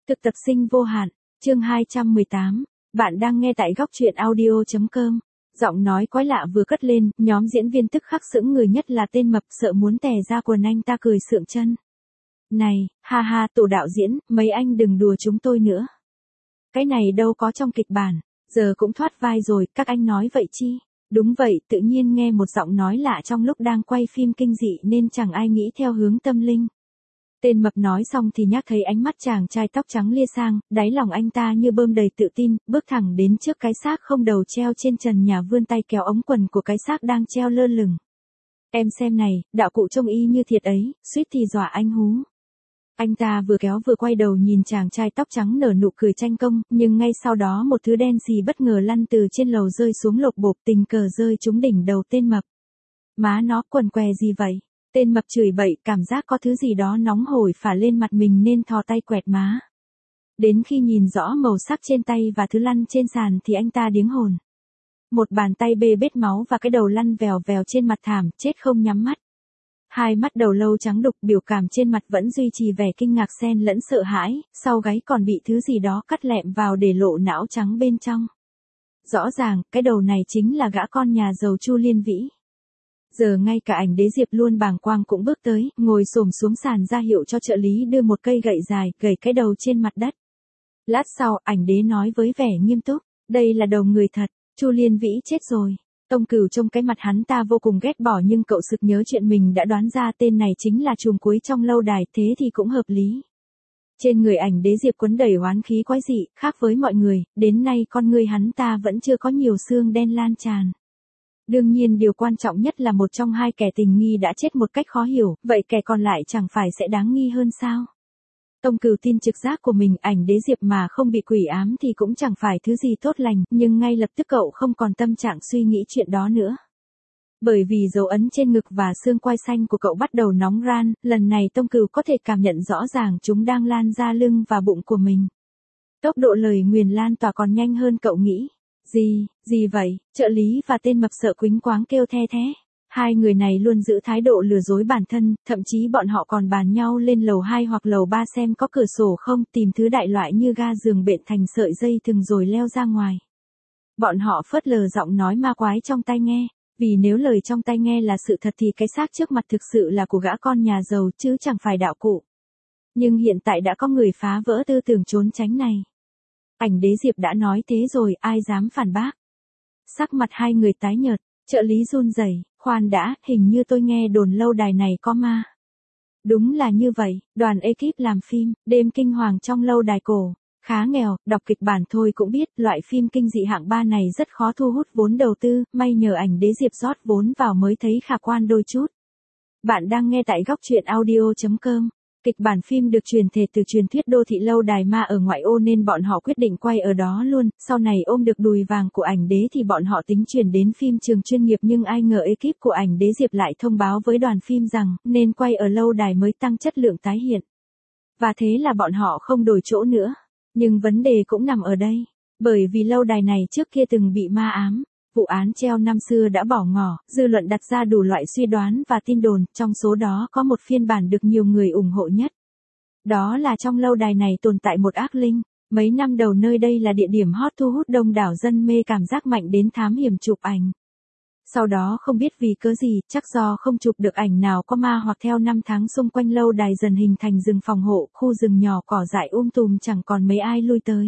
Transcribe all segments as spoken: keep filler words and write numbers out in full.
Thực tập sinh vô hạn, chương hai trăm mười tám, bạn đang nghe tại góc truyện audio chấm com. Giọng nói quái lạ vừa cất lên, nhóm diễn viên tức khắc sững người, nhất là tên mập, sợ muốn tè ra quần anh ta cười sượng chân. Này, ha ha, tổ đạo diễn, mấy anh đừng đùa chúng tôi nữa. Cái này đâu có trong kịch bản, giờ cũng thoát vai rồi, các anh nói vậy chi? Đúng vậy, tự nhiên nghe một giọng nói lạ trong lúc đang quay phim kinh dị nên chẳng ai nghĩ theo hướng tâm linh. Tên mập nói xong thì nhắc thấy ánh mắt chàng trai tóc trắng lia sang, đáy lòng anh ta như bơm đầy tự tin, bước thẳng đến trước cái xác không đầu treo trên trần nhà, vươn tay kéo ống quần của cái xác đang treo lơ lửng. Em xem này, đạo cụ trông y như thiệt ấy, suýt thì dọa anh hú. Anh ta vừa kéo vừa quay đầu nhìn chàng trai tóc trắng nở nụ cười tranh công, nhưng ngay sau đó một thứ đen xì bất ngờ lăn từ trên lầu rơi xuống lộc bộp, tình cờ rơi trúng đỉnh đầu tên mập. Má nó, quần què gì vậy? Tên mập chửi bậy, cảm giác có thứ gì đó nóng hổi phả lên mặt mình nên thò tay quẹt má. Đến khi nhìn rõ màu sắc trên tay và thứ lăn trên sàn thì anh ta điếng hồn. Một bàn tay bê bết máu và cái đầu lăn vèo vèo trên mặt thảm, chết không nhắm mắt. Hai mắt đầu lâu trắng đục, biểu cảm trên mặt vẫn duy trì vẻ kinh ngạc xen lẫn sợ hãi, sau gáy còn bị thứ gì đó cắt lẹm vào để lộ não trắng bên trong. Rõ ràng, cái đầu này chính là gã con nhà giàu Chu Liên Vĩ. Giờ ngay cả ảnh Đế Diệp luôn bàng quang cũng bước tới, ngồi xổm xuống sàn ra hiệu cho trợ lý đưa một cây gậy dài, gẩy cái đầu trên mặt đất. Lát sau, ảnh Đế nói với vẻ nghiêm túc, đây là đầu người thật, Chu Liên Vĩ chết rồi. Tông Cửu trông cái mặt hắn ta vô cùng ghét bỏ, nhưng cậu sực nhớ chuyện mình đã đoán ra tên này chính là trùm cuối trong lâu đài, thế thì cũng hợp lý. Trên người ảnh Đế Diệp quấn đầy oán khí quái dị, khác với mọi người, đến nay con người hắn ta vẫn chưa có nhiều xương đen lan tràn. Đương nhiên điều quan trọng nhất là một trong hai kẻ tình nghi đã chết một cách khó hiểu, vậy kẻ còn lại chẳng phải sẽ đáng nghi hơn sao? Tông Cửu tin trực giác của mình, ảnh Đế Diệp mà không bị quỷ ám thì cũng chẳng phải thứ gì tốt lành, nhưng ngay lập tức cậu không còn tâm trạng suy nghĩ chuyện đó nữa. Bởi vì dấu ấn trên ngực và xương quai xanh của cậu bắt đầu nóng ran, lần này Tông Cửu có thể cảm nhận rõ ràng chúng đang lan ra lưng và bụng của mình. Tốc độ lời nguyền lan tỏa còn nhanh hơn cậu nghĩ. Gì, gì vậy? Trợ lý và tên mập sợ quýnh quáng kêu the thế. Hai người này luôn giữ thái độ lừa dối bản thân, thậm chí bọn họ còn bàn nhau lên lầu hai hoặc lầu ba xem có cửa sổ không, tìm thứ đại loại như ga giường bện thành sợi dây thừng rồi leo ra ngoài. Bọn họ phớt lờ giọng nói ma quái trong tai nghe, vì nếu lời trong tai nghe là sự thật thì cái xác trước mặt thực sự là của gã con nhà giàu chứ chẳng phải đạo cụ. Nhưng hiện tại đã có người phá vỡ tư tưởng trốn tránh này. Ảnh Đế Diệp đã nói thế rồi, ai dám phản bác. Sắc mặt hai người tái nhợt, trợ lý run rẩy, khoan đã, hình như tôi nghe đồn lâu đài này có ma. Đúng là như vậy, đoàn ekip làm phim, đêm kinh hoàng trong lâu đài cổ, khá nghèo, đọc kịch bản thôi cũng biết, loại phim kinh dị hạng ba này rất khó thu hút vốn đầu tư, may nhờ ảnh Đế Diệp rót vốn vào mới thấy khả quan đôi chút. Bạn đang nghe tại góc truyện audio chấm com. Kịch bản phim được truyền thể từ truyền thuyết đô thị lâu đài ma ở ngoại ô nên bọn họ quyết định quay ở đó luôn, sau này ôm được đùi vàng của ảnh Đế thì bọn họ tính chuyển đến phim trường chuyên nghiệp, nhưng ai ngờ ekip của ảnh Đế Diệp lại thông báo với đoàn phim rằng nên quay ở lâu đài mới tăng chất lượng tái hiện. Và thế là bọn họ không đổi chỗ nữa. Nhưng vấn đề cũng nằm ở đây, bởi vì lâu đài này trước kia từng bị ma ám. Vụ án treo năm xưa đã bỏ ngỏ, dư luận đặt ra đủ loại suy đoán và tin đồn, trong số đó có một phiên bản được nhiều người ủng hộ nhất. Đó là trong lâu đài này tồn tại một ác linh, mấy năm đầu nơi đây là địa điểm hot thu hút đông đảo dân mê cảm giác mạnh đến thám hiểm chụp ảnh. Sau đó không biết vì cớ gì, chắc do không chụp được ảnh nào có ma hoặc theo năm tháng xung quanh lâu đài dần hình thành rừng phòng hộ, khu rừng nhỏ cỏ dại um tùm chẳng còn mấy ai lui tới.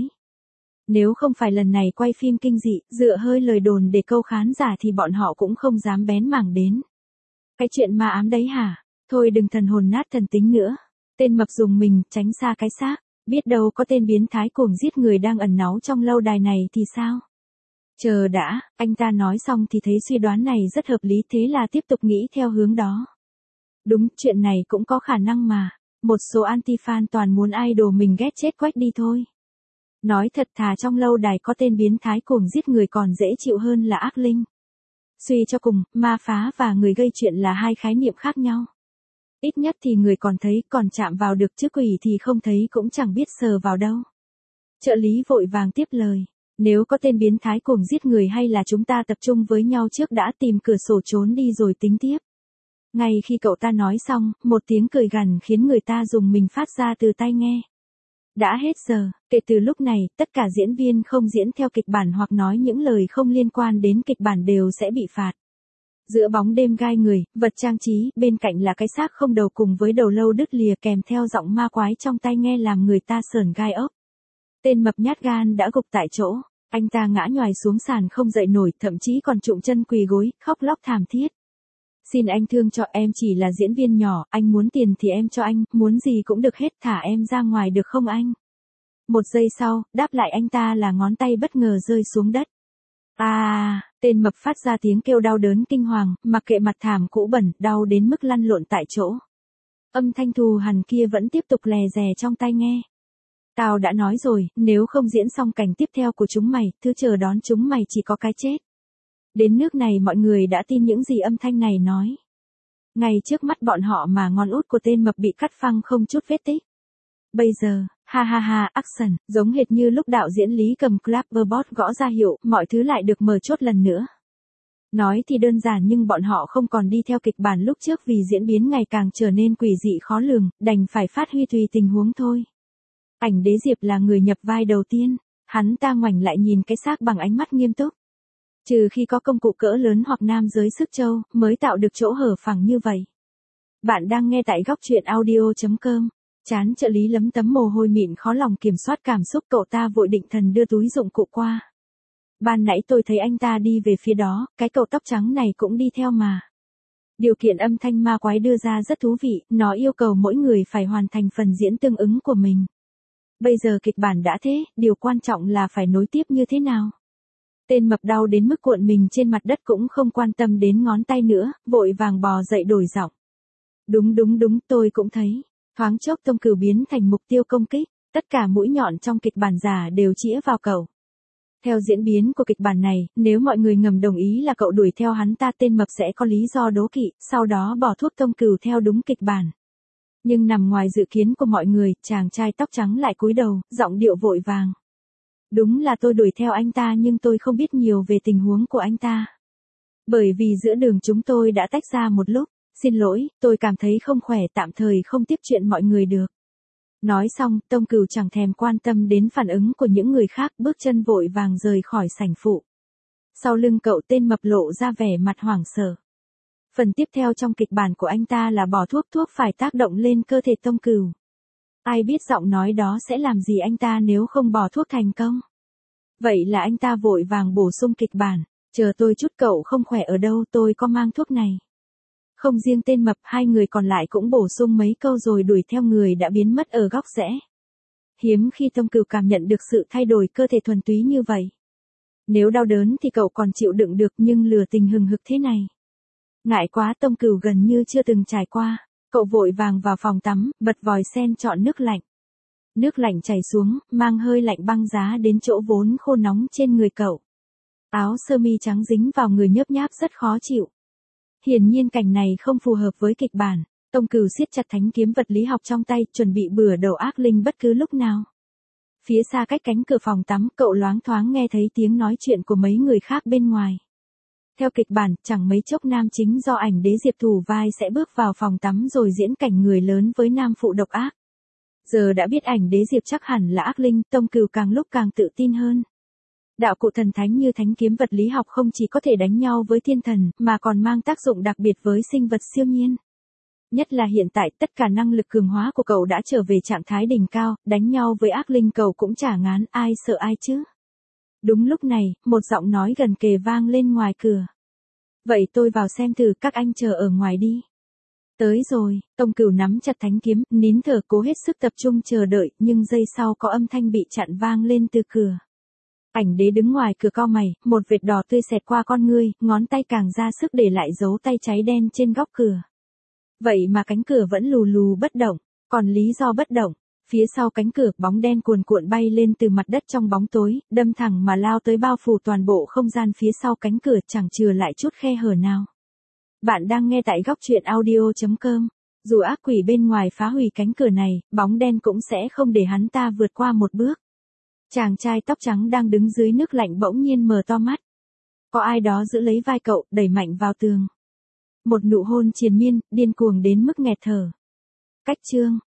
Nếu không phải lần này quay phim kinh dị, dựa hơi lời đồn để câu khán giả thì bọn họ cũng không dám bén mảng đến. Cái chuyện ma ám đấy hả? Thôi đừng thần hồn nát thần tính nữa. Tên mập dùng mình, tránh xa cái xác. Biết đâu có tên biến thái cuồng giết người đang ẩn náu trong lâu đài này thì sao? Chờ đã, anh ta nói xong thì thấy suy đoán này rất hợp lý, thế là tiếp tục nghĩ theo hướng đó. Đúng, chuyện này cũng có khả năng mà. Một số anti-fan toàn muốn idol mình ghét chết quách đi thôi. Nói thật thà trong lâu đài có tên biến thái cuồng giết người còn dễ chịu hơn là ác linh. Suy cho cùng, ma phá và người gây chuyện là hai khái niệm khác nhau. Ít nhất thì người còn thấy, còn chạm vào được, chứ quỷ thì không thấy cũng chẳng biết sờ vào đâu. Trợ lý vội vàng tiếp lời. Nếu có tên biến thái cuồng giết người hay là chúng ta tập trung với nhau trước đã, tìm cửa sổ trốn đi rồi tính tiếp. Ngay khi cậu ta nói xong, một tiếng cười gằn khiến người ta dùng mình phát ra từ tai nghe. Đã hết giờ, kể từ lúc này, tất cả diễn viên không diễn theo kịch bản hoặc nói những lời không liên quan đến kịch bản đều sẽ bị phạt. Giữa bóng đêm gai người, vật trang trí, bên cạnh là cái xác không đầu cùng với đầu lâu đứt lìa kèm theo giọng ma quái trong tai nghe làm người ta sởn gai ốc. Tên mập nhát gan đã gục tại chỗ, anh ta ngã nhoài xuống sàn không dậy nổi, thậm chí còn trụm chân quỳ gối, khóc lóc thảm thiết. Xin anh thương cho em chỉ là diễn viên nhỏ, anh muốn tiền thì em cho anh, muốn gì cũng được hết, thả em ra ngoài được không anh? Một giây sau, đáp lại anh ta là ngón tay bất ngờ rơi xuống đất. À, tên mập phát ra tiếng kêu đau đớn kinh hoàng, mặc kệ mặt thảm cũ bẩn, đau đến mức lăn lộn tại chỗ. Âm thanh thù hằn kia vẫn tiếp tục lè dè trong tai nghe. Tao đã nói rồi, nếu không diễn xong cảnh tiếp theo của chúng mày, thứ chờ đón chúng mày chỉ có cái chết. Đến nước này mọi người đã tin những gì âm thanh này nói. Ngay trước mắt bọn họ mà ngón út của tên mập bị cắt phăng không chút vết tích. Bây giờ, ha ha ha, action, giống hệt như lúc đạo diễn Lý cầm clapperboard gõ ra hiệu, mọi thứ lại được mở chốt lần nữa. Nói thì đơn giản nhưng bọn họ không còn đi theo kịch bản lúc trước vì diễn biến ngày càng trở nên quỷ dị khó lường, đành phải phát huy tùy tình huống thôi. Ảnh Đế Diệp là người nhập vai đầu tiên, hắn ta ngoảnh lại nhìn cái xác bằng ánh mắt nghiêm túc. Trừ khi có công cụ cỡ lớn hoặc nam giới sức châu, mới tạo được chỗ hở phẳng như vậy. Bạn đang nghe tại góc truyện audio chấm com. Chán trợ lý lấm tấm mồ hôi mịn khó lòng kiểm soát cảm xúc, cậu ta vội định thần đưa túi dụng cụ qua. Ban nãy tôi thấy anh ta đi về phía đó, cái cậu tóc trắng này cũng đi theo mà. Điều kiện âm thanh ma quái đưa ra rất thú vị, nó yêu cầu mỗi người phải hoàn thành phần diễn tương ứng của mình. Bây giờ kịch bản đã thế, điều quan trọng là phải nối tiếp như thế nào. Tên mập đau đến mức cuộn mình trên mặt đất cũng không quan tâm đến ngón tay nữa, vội vàng bò dậy đổi giọng. Đúng đúng đúng, tôi cũng thấy. Thoáng chốc Tông Cửu biến thành mục tiêu công kích, tất cả mũi nhọn trong kịch bản giả đều chĩa vào cậu. Theo diễn biến của kịch bản này, nếu mọi người ngầm đồng ý là cậu đuổi theo hắn ta, tên mập sẽ có lý do đố kỵ, sau đó bỏ thuốc Tông Cửu theo đúng kịch bản. Nhưng nằm ngoài dự kiến của mọi người, chàng trai tóc trắng lại cúi đầu, giọng điệu vội vàng. Đúng là tôi đuổi theo anh ta nhưng tôi không biết nhiều về tình huống của anh ta. Bởi vì giữa đường chúng tôi đã tách ra một lúc. Xin lỗi, tôi cảm thấy không khỏe, tạm thời không tiếp chuyện mọi người được. Nói xong, Tông Cửu chẳng thèm quan tâm đến phản ứng của những người khác, bước chân vội vàng rời khỏi sảnh phụ. Sau lưng cậu, tên mập lộ ra vẻ mặt hoảng sợ. Phần tiếp theo trong kịch bản của anh ta là bỏ thuốc, thuốc phải tác động lên cơ thể Tông Cửu. Ai biết giọng nói đó sẽ làm gì anh ta nếu không bỏ thuốc thành công. Vậy là anh ta vội vàng bổ sung kịch bản. Chờ tôi chút, cậu không khỏe ở đâu, tôi có mang thuốc này. Không riêng tên mập, hai người còn lại cũng bổ sung mấy câu rồi đuổi theo người đã biến mất ở góc rẽ. Hiếm khi Tông Cửu cảm nhận được sự thay đổi cơ thể thuần túy như vậy. Nếu đau đớn thì cậu còn chịu đựng được, nhưng lửa tình hừng hực thế này. Ngại quá, Tông Cửu gần như chưa từng trải qua. Cậu vội vàng vào phòng tắm, bật vòi sen chọn nước lạnh. Nước lạnh chảy xuống, mang hơi lạnh băng giá đến chỗ vốn khô nóng trên người cậu. Áo sơ mi trắng dính vào người nhớp nháp rất khó chịu. Hiển nhiên cảnh này không phù hợp với kịch bản. Tông Cửu siết chặt thánh kiếm vật lý học trong tay, chuẩn bị bừa đầu ác linh bất cứ lúc nào. Phía xa cách cánh cửa phòng tắm, cậu loáng thoáng nghe thấy tiếng nói chuyện của mấy người khác bên ngoài. Theo kịch bản, chẳng mấy chốc nam chính do Ảnh Đế Diệp thủ vai sẽ bước vào phòng tắm rồi diễn cảnh người lớn với nam phụ độc ác. Giờ đã biết Ảnh Đế Diệp chắc hẳn là ác linh, Tông Cửu càng lúc càng tự tin hơn. Đạo cụ thần thánh như thánh kiếm vật lý học không chỉ có thể đánh nhau với thiên thần, mà còn mang tác dụng đặc biệt với sinh vật siêu nhiên. Nhất là hiện tại, tất cả năng lực cường hóa của cậu đã trở về trạng thái đỉnh cao, đánh nhau với ác linh cậu cũng chả ngán, ai sợ ai chứ. Đúng lúc này, một giọng nói gần kề vang lên ngoài cửa. Vậy tôi vào xem thử, các anh chờ ở ngoài đi. Tới rồi, Tông Cửu nắm chặt thánh kiếm, nín thở cố hết sức tập trung chờ đợi, nhưng giây sau có âm thanh bị chặn vang lên từ cửa. Ảnh Đế đứng ngoài cửa cau mày, một vệt đỏ tươi xẹt qua con ngươi, ngón tay càng ra sức để lại dấu tay cháy đen trên góc cửa. Vậy mà cánh cửa vẫn lù lù bất động, còn lý do bất động, phía sau cánh cửa, bóng đen cuồn cuộn bay lên từ mặt đất trong bóng tối, đâm thẳng mà lao tới bao phủ toàn bộ không gian phía sau cánh cửa, chẳng chừa lại chút khe hở nào. Bạn đang nghe tại góc truyện audio chấm com. Dù ác quỷ bên ngoài phá hủy cánh cửa này, bóng đen cũng sẽ không để hắn ta vượt qua một bước. Chàng trai tóc trắng đang đứng dưới nước lạnh bỗng nhiên mở to mắt. Có ai đó giữ lấy vai cậu, đẩy mạnh vào tường. Một nụ hôn triền miên, điên cuồng đến mức nghẹt thở. Cách chương,